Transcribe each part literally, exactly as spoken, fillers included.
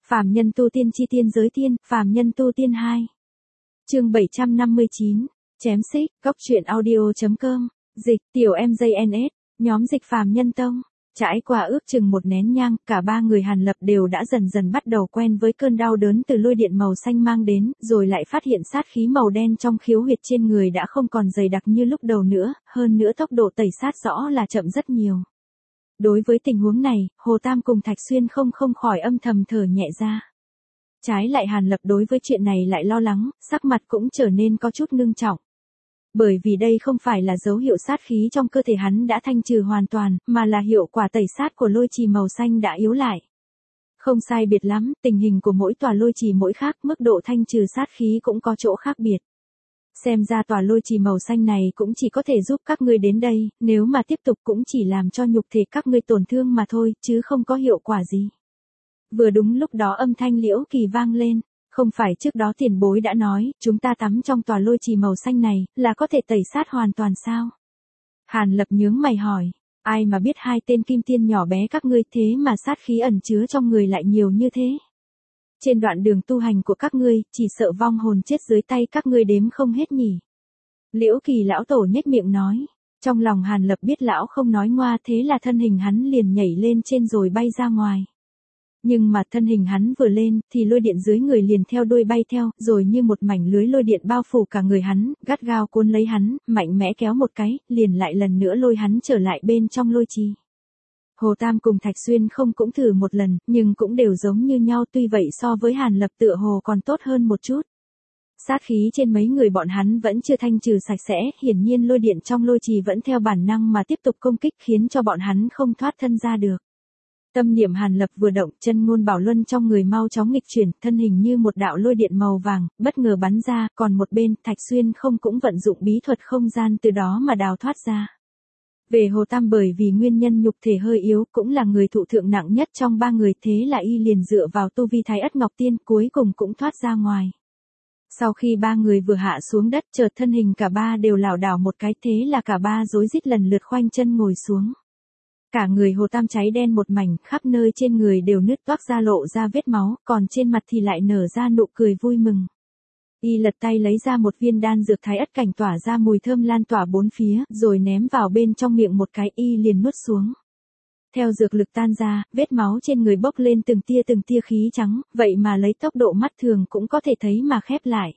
Phàm nhân tu tiên chi tiên giới tiên, phàm nhân tu tiên hai. Chương bảy trăm năm mươi chín, chém xích, góc truyện audio chấm com, dịch, tiểu em gi en ét, nhóm dịch phàm nhân tông. Trải qua ước chừng một nén nhang, cả ba người Hàn Lập đều đã dần dần bắt đầu quen với cơn đau đớn từ lôi điện màu xanh mang đến, rồi lại phát hiện sát khí màu đen trong khiếu huyệt trên người đã không còn dày đặc như lúc đầu nữa, hơn nữa tốc độ tẩy sát rõ là chậm rất nhiều. Đối với tình huống này, Hồ Tam cùng Thạch Xuyên không không khỏi âm thầm thở nhẹ ra. Trái lại Hàn Lập đối với chuyện này lại lo lắng, sắc mặt cũng trở nên có chút ngưng trọng. Bởi vì đây không phải là dấu hiệu sát khí trong cơ thể hắn đã thanh trừ hoàn toàn, mà là hiệu quả tẩy sát của lôi trì màu xanh đã yếu lại. Không sai biệt lắm, tình hình của mỗi tòa lôi trì mỗi khác, mức độ thanh trừ sát khí cũng có chỗ khác biệt. Xem ra tòa lôi trì màu xanh này cũng chỉ có thể giúp các ngươi đến đây, nếu mà tiếp tục cũng chỉ làm cho nhục thể các ngươi tổn thương mà thôi, chứ không có hiệu quả gì. Vừa đúng lúc đó âm thanh Liễu Kỳ vang lên. Không phải trước đó tiền bối đã nói, chúng ta tắm trong tòa lôi trì màu xanh này, là có thể tẩy sát hoàn toàn sao? Hàn Lập nhướng mày hỏi, ai mà biết hai tên kim tiên nhỏ bé các ngươi thế mà sát khí ẩn chứa trong người lại nhiều như thế? Trên đoạn đường tu hành của các ngươi, chỉ sợ vong hồn chết dưới tay các ngươi đếm không hết nhỉ? Liễu Kỳ lão tổ nhếch miệng nói, trong lòng Hàn Lập biết lão không nói ngoa, thế là thân hình hắn liền nhảy lên trên rồi bay ra ngoài. Nhưng mà thân hình hắn vừa lên, thì lôi điện dưới người liền theo đuôi bay theo, rồi như một mảnh lưới lôi điện bao phủ cả người hắn, gắt gao cuốn lấy hắn, mạnh mẽ kéo một cái, liền lại lần nữa lôi hắn trở lại bên trong lôi trì. Hồ Tam cùng Thạch Xuyên không cũng thử một lần, nhưng cũng đều giống như nhau, tuy vậy so với Hàn Lập tựa hồ còn tốt hơn một chút. Sát khí trên mấy người bọn hắn vẫn chưa thanh trừ sạch sẽ, hiển nhiên lôi điện trong lôi trì vẫn theo bản năng mà tiếp tục công kích, khiến cho bọn hắn không thoát thân ra được. Tâm niệm Hàn Lập vừa động, chân ngôn bảo luân trong người mau chóng nghịch chuyển, thân hình như một đạo lôi điện màu vàng, bất ngờ bắn ra, còn một bên, Thạch Xuyên không cũng vận dụng bí thuật không gian từ đó mà đào thoát ra. Về Hồ Tam bởi vì nguyên nhân nhục thể hơi yếu, cũng là người thụ thượng nặng nhất trong ba người, thế là y liền dựa vào tu vi Thái Ất Ngọc Tiên, cuối cùng cũng thoát ra ngoài. Sau khi ba người vừa hạ xuống đất, chợt thân hình cả ba đều lảo đảo một cái, thế là cả ba rối rít lần lượt khoanh chân ngồi xuống. Cả người Hồ Tam cháy đen một mảnh, khắp nơi trên người đều nứt toác ra lộ ra vết máu, còn trên mặt thì lại nở ra nụ cười vui mừng. Y lật tay lấy ra một viên đan dược Thái Ất cảnh tỏa ra mùi thơm lan tỏa bốn phía, rồi ném vào bên trong miệng một cái, y liền nuốt xuống. Theo dược lực tan ra, vết máu trên người bốc lên từng tia từng tia khí trắng, vậy mà lấy tốc độ mắt thường cũng có thể thấy mà khép lại.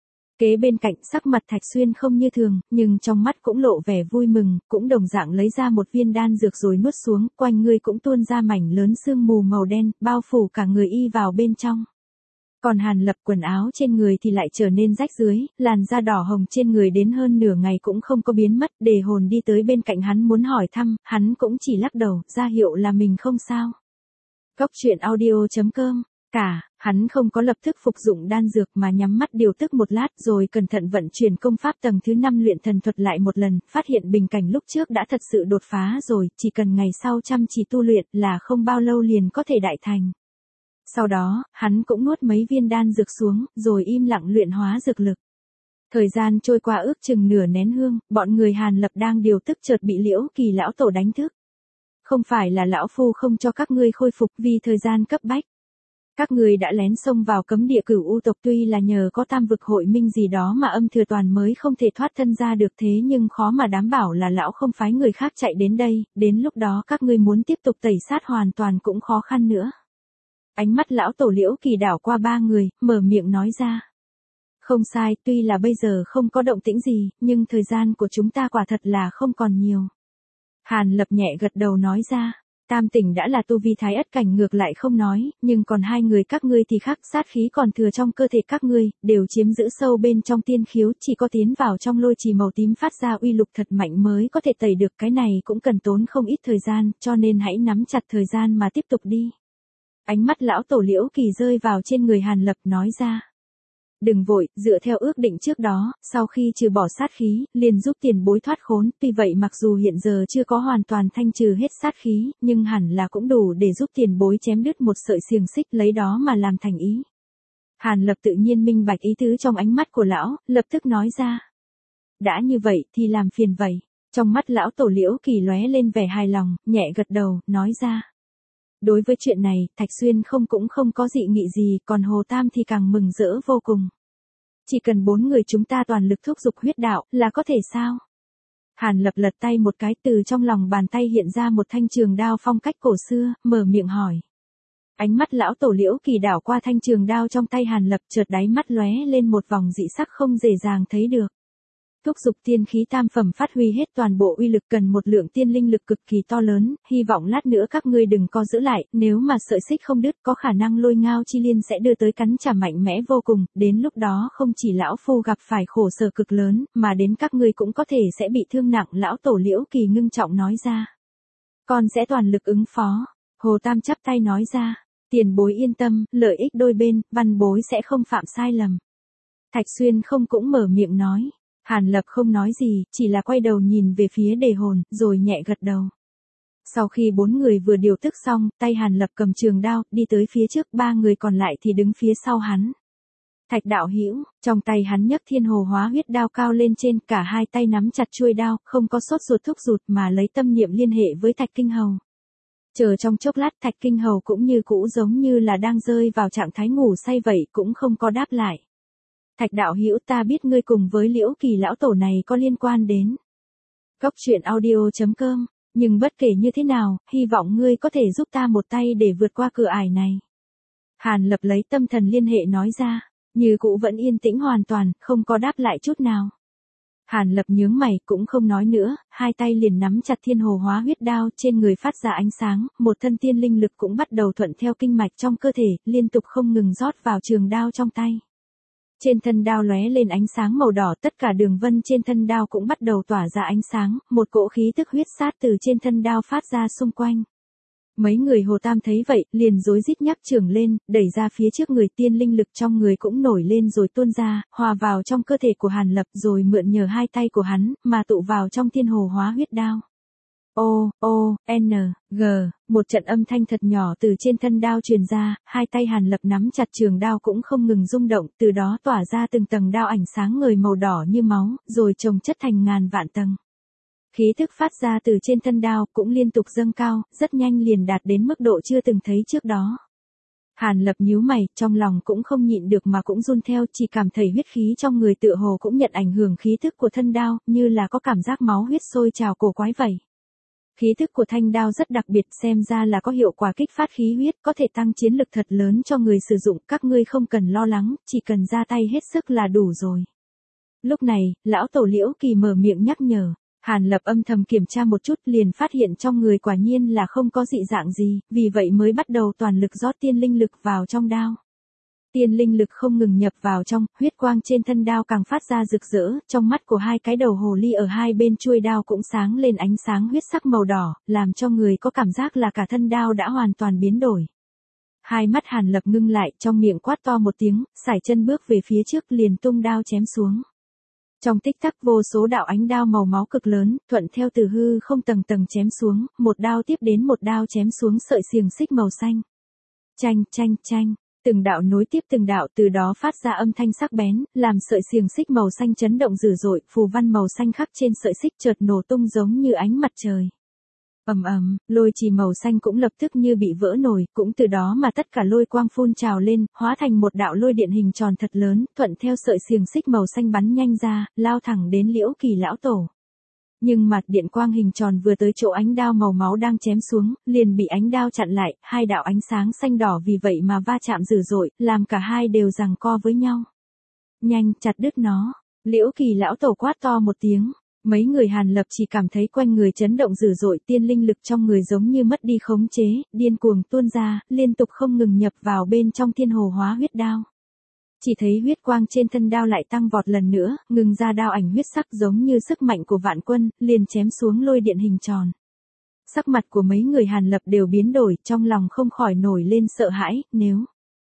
Kế bên cạnh, sắc mặt Thạch Xuyên không như thường, nhưng trong mắt cũng lộ vẻ vui mừng, cũng đồng dạng lấy ra một viên đan dược rồi nuốt xuống, quanh người cũng tuôn ra mảnh lớn sương mù màu đen, bao phủ cả người y vào bên trong. Còn Hàn Lập quần áo trên người thì lại trở nên rách dưới, làn da đỏ hồng trên người đến hơn nửa ngày cũng không có biến mất, Đề Hồn đi tới bên cạnh hắn muốn hỏi thăm, hắn cũng chỉ lắc đầu, ra hiệu là mình không sao. Góc truyện audio chấm com. Cả, hắn không có lập tức phục dụng đan dược mà nhắm mắt điều tức một lát, rồi cẩn thận vận chuyển công pháp tầng thứ năm luyện thần thuật lại một lần, phát hiện bình cảnh lúc trước đã thật sự đột phá rồi, chỉ cần ngày sau chăm chỉ tu luyện là không bao lâu liền có thể đại thành. Sau đó, hắn cũng nuốt mấy viên đan dược xuống, rồi im lặng luyện hóa dược lực. Thời gian trôi qua ước chừng nửa nén hương, bọn người Hàn Lập đang điều tức chợt bị Liễu Kỳ lão tổ đánh thức. Không phải là lão phu không cho các ngươi khôi phục, vì thời gian cấp bách. Các người đã lén xông vào cấm địa Cửu U tộc, tuy là nhờ có tam vực hội minh gì đó mà Âm Thừa Toàn mới không thể thoát thân ra được, thế nhưng khó mà đảm bảo là lão không phái người khác chạy đến đây, đến lúc đó các ngươi muốn tiếp tục tẩy sát hoàn toàn cũng khó khăn nữa. Ánh mắt lão tổ Liễu Kỳ đảo qua ba người, mở miệng nói ra. Không sai, tuy là bây giờ không có động tĩnh gì, nhưng thời gian của chúng ta quả thật là không còn nhiều. Hàn Lập nhẹ gật đầu nói ra. Tam tỉnh đã là tu vi Thái Ất cảnh ngược lại không nói, nhưng còn hai người các ngươi thì khác, sát khí còn thừa trong cơ thể các ngươi, đều chiếm giữ sâu bên trong tiên khiếu, chỉ có tiến vào trong lôi trì màu tím phát ra uy lực thật mạnh mới có thể tẩy được, cái này cũng cần tốn không ít thời gian, cho nên hãy nắm chặt thời gian mà tiếp tục đi. Ánh mắt lão tổ Liễu Kỳ rơi vào trên người Hàn Lập nói ra. Đừng vội, dựa theo ước định trước đó, sau khi trừ bỏ sát khí, liền giúp tiền bối thoát khốn, tuy vậy mặc dù hiện giờ chưa có hoàn toàn thanh trừ hết sát khí, nhưng hẳn là cũng đủ để giúp tiền bối chém đứt một sợi xiềng xích, lấy đó mà làm thành ý. Hàn Lập tự nhiên minh bạch ý tứ trong ánh mắt của lão, lập tức nói ra. Đã như vậy thì làm phiền vậy. Trong mắt lão tổ Liễu Kỳ lóe lên vẻ hài lòng, nhẹ gật đầu, nói ra. Đối với chuyện này, Thạch Xuyên không cũng không có dị nghị gì, còn Hồ Tam thì càng mừng rỡ vô cùng. Chỉ cần bốn người chúng ta toàn lực thúc giục huyết đạo, là có thể sao? Hàn Lập lật tay một cái, từ trong lòng bàn tay hiện ra một thanh trường đao phong cách cổ xưa, mở miệng hỏi. Ánh mắt lão tổ Liễu Kỳ đảo qua thanh trường đao trong tay Hàn Lập, chợt đáy mắt lóe lên một vòng dị sắc không dễ dàng thấy được. Thúc giục tiên khí tam phẩm phát huy hết toàn bộ uy lực cần một lượng tiên linh lực cực kỳ to lớn, hy vọng lát nữa các ngươi đừng co giữ lại, nếu mà sợi xích không đứt có khả năng Lôi Ngao Chi Liên sẽ đưa tới cắn trả mạnh mẽ vô cùng, đến lúc đó không chỉ lão phu gặp phải khổ sở cực lớn, mà đến các ngươi cũng có thể sẽ bị thương nặng, lão tổ Liễu Kỳ ngưng trọng nói ra. Con sẽ toàn lực ứng phó, Hồ Tam chắp tay nói ra, tiền bối yên tâm, lợi ích đôi bên, văn bối sẽ không phạm sai lầm. Thạch Xuyên không cũng mở miệng nói. Hàn Lập không nói gì, chỉ là quay đầu nhìn về phía Đề Hồn, rồi nhẹ gật đầu. Sau khi bốn người vừa điều tức xong, tay Hàn Lập cầm trường đao, đi tới phía trước, ba người còn lại thì đứng phía sau hắn. Thạch đạo hữu, trong tay hắn nhấc thiên hồ hóa huyết đao cao lên trên, cả hai tay nắm chặt chuôi đao, không có sốt ruột thúc giục mà lấy tâm niệm liên hệ với Thạch Kinh Hầu. Chờ trong chốc lát Thạch Kinh Hầu cũng như cũ giống như là đang rơi vào trạng thái ngủ say vậy, cũng không có đáp lại. Thạch đạo hữu, ta biết ngươi cùng với Liễu Kỳ lão tổ này có liên quan đến Cốc truyện audio chấm com, nhưng bất kể như thế nào, hy vọng ngươi có thể giúp ta một tay để vượt qua cửa ải này. Hàn Lập lấy tâm thần liên hệ nói ra, như cũ vẫn yên tĩnh hoàn toàn, không có đáp lại chút nào. Hàn Lập nhướng mày cũng không nói nữa, hai tay liền nắm chặt thiên hồ hóa huyết đao, trên người phát ra ánh sáng, một thân tiên linh lực cũng bắt đầu thuận theo kinh mạch trong cơ thể, liên tục không ngừng rót vào trường đao trong tay. Trên thân đao lóe lên ánh sáng màu đỏ, tất cả đường vân trên thân đao cũng bắt đầu tỏa ra ánh sáng, một cỗ khí tức huyết sát từ trên thân đao phát ra xung quanh. Mấy người Hồ Tam thấy vậy, liền rối rít nhắc trường lên, đẩy ra phía trước người, tiên linh lực trong người cũng nổi lên rồi tuôn ra, hòa vào trong cơ thể của Hàn Lập, rồi mượn nhờ hai tay của hắn, mà tụ vào trong thiên hồ hóa huyết đao. O, O, N, G, một trận âm thanh thật nhỏ từ trên thân đao truyền ra, hai tay Hàn Lập nắm chặt trường đao cũng không ngừng rung động, từ đó tỏa ra từng tầng đao ảnh sáng ngời màu đỏ như máu, rồi chồng chất thành ngàn vạn tầng. Khí thức phát ra từ trên thân đao cũng liên tục dâng cao, rất nhanh liền đạt đến mức độ chưa từng thấy trước đó. Hàn Lập nhíu mày, trong lòng cũng không nhịn được mà cũng run theo, chỉ cảm thấy huyết khí trong người tựa hồ cũng nhận ảnh hưởng khí thức của thân đao, như là có cảm giác máu huyết sôi trào cổ quái vậy. Khí thức của thanh đao rất đặc biệt, xem ra là có hiệu quả kích phát khí huyết, có thể tăng chiến lực thật lớn cho người sử dụng, các ngươi không cần lo lắng, chỉ cần ra tay hết sức là đủ rồi. Lúc này, lão tổ Liễu Kỳ mở miệng nhắc nhở. Hàn Lập âm thầm kiểm tra một chút, liền phát hiện trong người quả nhiên là không có dị dạng gì, vì vậy mới bắt đầu toàn lực rót tiên linh lực vào trong đao. Tiên linh lực không ngừng nhập vào trong, huyết quang trên thân đao càng phát ra rực rỡ, trong mắt của hai cái đầu hồ ly ở hai bên chuôi đao cũng sáng lên ánh sáng huyết sắc màu đỏ, làm cho người có cảm giác là cả thân đao đã hoàn toàn biến đổi. Hai mắt Hàn Lập ngưng lại, trong miệng quát to một tiếng, sải chân bước về phía trước, liền tung đao chém xuống. Trong tích tắc vô số đạo ánh đao màu máu cực lớn, thuận theo từ hư không tầng tầng chém xuống, một đao tiếp đến một đao chém xuống sợi xiềng xích màu xanh. Chanh, chanh, chanh, từng đạo nối tiếp từng đạo, từ đó phát ra âm thanh sắc bén, làm sợi xiềng xích màu xanh chấn động dữ dội, phù văn màu xanh khắc trên sợi xích chợt nổ tung giống như ánh mặt trời. Ầm ầm, lôi trì màu xanh cũng lập tức như bị vỡ nổi, cũng từ đó mà tất cả lôi quang phun trào lên, hóa thành một đạo lôi điện hình tròn thật lớn, thuận theo sợi xiềng xích màu xanh bắn nhanh ra, lao thẳng đến Liễu Kỳ lão tổ. Nhưng mặt điện quang hình tròn vừa tới chỗ ánh đao màu máu đang chém xuống, liền bị ánh đao chặn lại, hai đạo ánh sáng xanh đỏ vì vậy mà va chạm dữ dội, làm cả hai đều giằng co với nhau. Nhanh, chặt đứt nó. Liễu Kỳ lão tổ quát to một tiếng. Mấy người Hàn Lập chỉ cảm thấy quanh người chấn động dữ dội, tiên linh lực trong người giống như mất đi khống chế, điên cuồng tuôn ra, liên tục không ngừng nhập vào bên trong thiên hồ hóa huyết đao. Chỉ thấy huyết quang trên thân đao lại tăng vọt lần nữa, ngừng ra đao ảnh huyết sắc giống như sức mạnh của vạn quân, liền chém xuống lôi điện hình tròn. Sắc mặt của mấy người Hàn Lập đều biến đổi, trong lòng không khỏi nổi lên sợ hãi, nếu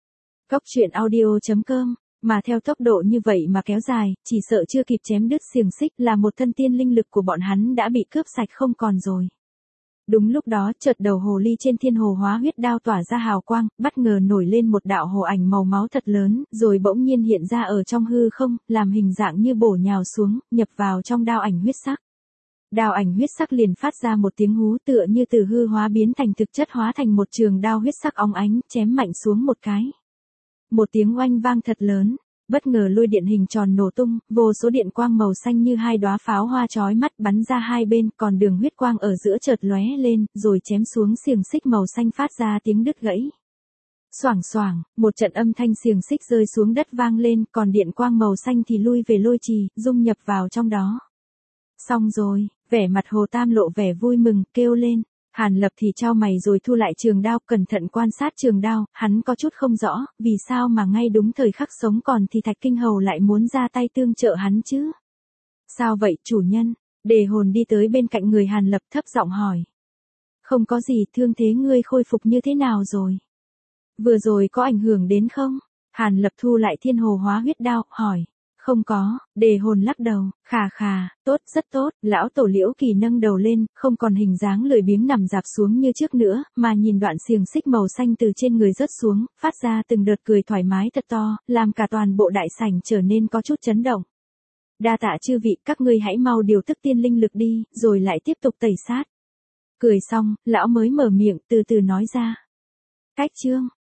Cốc truyện audio chấm com mà theo tốc độ như vậy mà kéo dài, chỉ sợ chưa kịp chém đứt xiềng xích là một thân tiên linh lực của bọn hắn đã bị cướp sạch không còn rồi. Đúng lúc đó, chợt đầu hồ ly trên thiên hồ hóa huyết đao tỏa ra hào quang, bất ngờ nổi lên một đạo hồ ảnh màu máu thật lớn, rồi bỗng nhiên hiện ra ở trong hư không, làm hình dạng như bổ nhào xuống, nhập vào trong đao ảnh huyết sắc. Đao ảnh huyết sắc liền phát ra một tiếng hú tựa như từ hư hóa biến thành thực chất hóa thành một trường đao huyết sắc óng ánh, chém mạnh xuống một cái. Một tiếng oanh vang thật lớn, bất ngờ lôi điện hình tròn nổ tung, vô số điện quang màu xanh như hai đóa pháo hoa chói mắt bắn ra hai bên, còn đường huyết quang ở giữa chợt lóe lên, rồi chém xuống xiềng xích màu xanh phát ra tiếng đứt gãy. Xoảng xoảng, một trận âm thanh xiềng xích rơi xuống đất vang lên, còn điện quang màu xanh thì lui về lôi trì, dung nhập vào trong đó. Xong rồi, vẻ mặt Hồ Tam lộ vẻ vui mừng, kêu lên. Hàn Lập thì chau mày rồi thu lại trường đao, cẩn thận quan sát trường đao, hắn có chút không rõ, vì sao mà ngay đúng thời khắc sống còn thì Thạch Kinh Hầu lại muốn ra tay tương trợ hắn chứ? Sao vậy chủ nhân? Đề Hồn đi tới bên cạnh người Hàn Lập thấp giọng hỏi. Không có gì, thương thế ngươi khôi phục như thế nào rồi? Vừa rồi có ảnh hưởng đến không? Hàn Lập thu lại thiên hồ hóa huyết đao, hỏi. Không có, Đề Hồn lắc đầu, khà khà, tốt, rất tốt, lão tổ Liễu Kỳ nâng đầu lên, không còn hình dáng lười biếng nằm dạp xuống như trước nữa, mà nhìn đoạn xiềng xích màu xanh từ trên người rớt xuống, phát ra từng đợt cười thoải mái thật to, làm cả toàn bộ đại sảnh trở nên có chút chấn động. Đa tạ chư vị, các ngươi hãy mau điều tức tiên linh lực đi, rồi lại tiếp tục tẩy sát. Cười xong, lão mới mở miệng từ từ nói ra. Cách chương